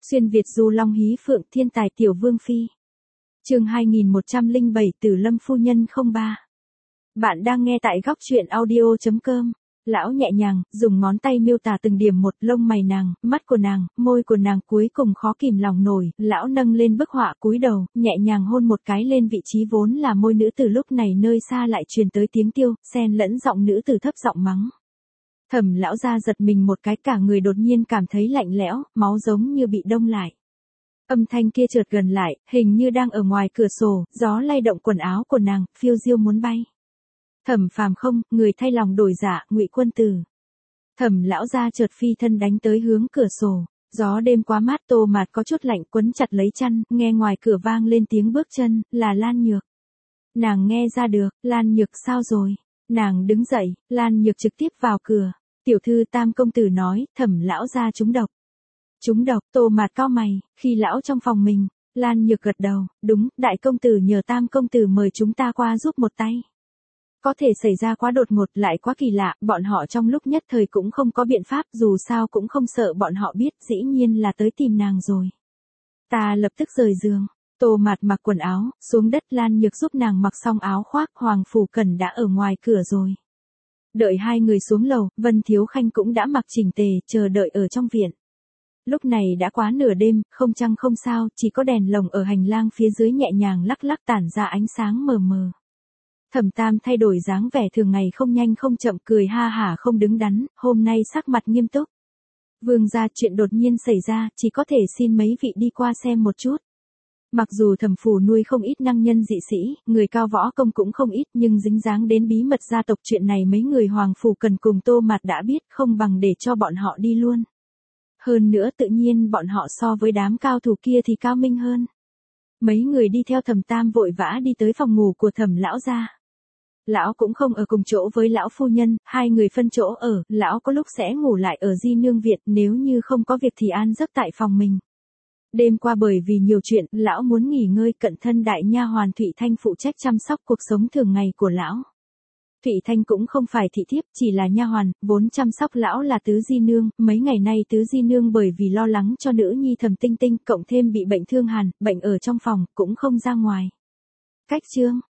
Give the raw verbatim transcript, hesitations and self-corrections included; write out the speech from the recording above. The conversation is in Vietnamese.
Xuyên Việt du long hí phượng thiên tài tiểu vương phi. Chương hai nghìn một trăm lẻ bảy Tử Lâm phu nhân không ba. Bạn đang nghe tại góc truyện audio chấm com. Lão nhẹ nhàng, dùng ngón tay miêu tả từng điểm một, lông mày nàng, mắt của nàng, môi của nàng cuối cùng khó kìm lòng nổi, lão nâng lên bức họa cúi đầu, nhẹ nhàng hôn một cái lên vị trí vốn là môi nữ tử lúc này nơi xa lại truyền tới tiếng tiêu, xen lẫn giọng nữ tử thấp giọng mắng. Thẩm lão ra giật mình một cái cả người đột nhiên cảm thấy lạnh lẽo, máu giống như bị đông lại. Âm thanh kia chợt gần lại, hình như đang ở ngoài cửa sổ, gió lay động quần áo của nàng, phiêu diêu muốn bay. Thẩm Phàm không, người thay lòng đổi dạ, Ngụy Quân Tử. Thẩm lão ra chợt phi thân đánh tới hướng cửa sổ, gió đêm quá mát, Tô Mạt có chút lạnh, quấn chặt lấy chăn, nghe ngoài cửa vang lên tiếng bước chân, là Lan Nhược. Nàng nghe ra được, Lan Nhược sao rồi? Nàng đứng dậy, Lan Nhược trực tiếp vào cửa. Tiểu thư Tam công tử nói, Thẩm lão ra trúng độc. Trúng độc, Tô Mạt cau mày, khi lão trong phòng mình. Lan Nhược gật đầu, đúng, đại công tử nhờ Tam công tử mời chúng ta qua giúp một tay. Có thể xảy ra quá đột ngột, lại quá kỳ lạ, bọn họ trong lúc nhất thời cũng không có biện pháp, dù sao cũng không sợ bọn họ biết, dĩ nhiên là tới tìm nàng rồi. Ta lập tức rời giường. Tô Mạt mặc quần áo, xuống đất, Lan Nhược giúp nàng mặc xong áo khoác, Hoàng Phủ Cẩn đã ở ngoài cửa rồi. Đợi hai người xuống lầu, Vân Thiếu Khanh cũng đã mặc chỉnh tề, chờ đợi ở trong viện. Lúc này đã quá nửa đêm, không trăng không sao, chỉ có đèn lồng ở hành lang phía dưới nhẹ nhàng lắc lắc tản ra ánh sáng mờ mờ. Thẩm Tam thay đổi dáng vẻ thường ngày không nhanh không chậm, cười ha hả không đứng đắn, hôm nay sắc mặt nghiêm túc. Vương gia, chuyện đột nhiên xảy ra, chỉ có thể xin mấy vị đi qua xem một chút. Mặc dù Thẩm phủ nuôi không ít năng nhân dị sĩ, người cao võ công cũng không ít, nhưng dính dáng đến bí mật gia tộc chuyện này mấy người Hoàng Phủ Cần cùng Tô Mạt đã biết, không bằng để cho bọn họ đi luôn. Hơn nữa tự nhiên bọn họ so với đám cao thủ kia thì cao minh hơn. Mấy người đi theo Thẩm Tam vội vã đi tới phòng ngủ của Thẩm lão gia. Lão cũng không ở cùng chỗ với lão phu nhân, hai người phân chỗ ở, lão có lúc sẽ ngủ lại ở Di Nương Viện, nếu như không có việc thì an giấc tại phòng mình. Đêm qua bởi vì nhiều chuyện, lão muốn nghỉ ngơi, cận thân đại nha hoàn Thụy Thanh phụ trách chăm sóc cuộc sống thường ngày của lão. Thụy Thanh cũng không phải thị thiếp, chỉ là nha hoàn, vốn chăm sóc lão là Tứ Di Nương, mấy ngày nay Tứ Di Nương bởi vì lo lắng cho nữ nhi Thẩm Tinh Tinh, cộng thêm bị bệnh thương hàn, bệnh ở trong phòng, cũng không ra ngoài. Cách chương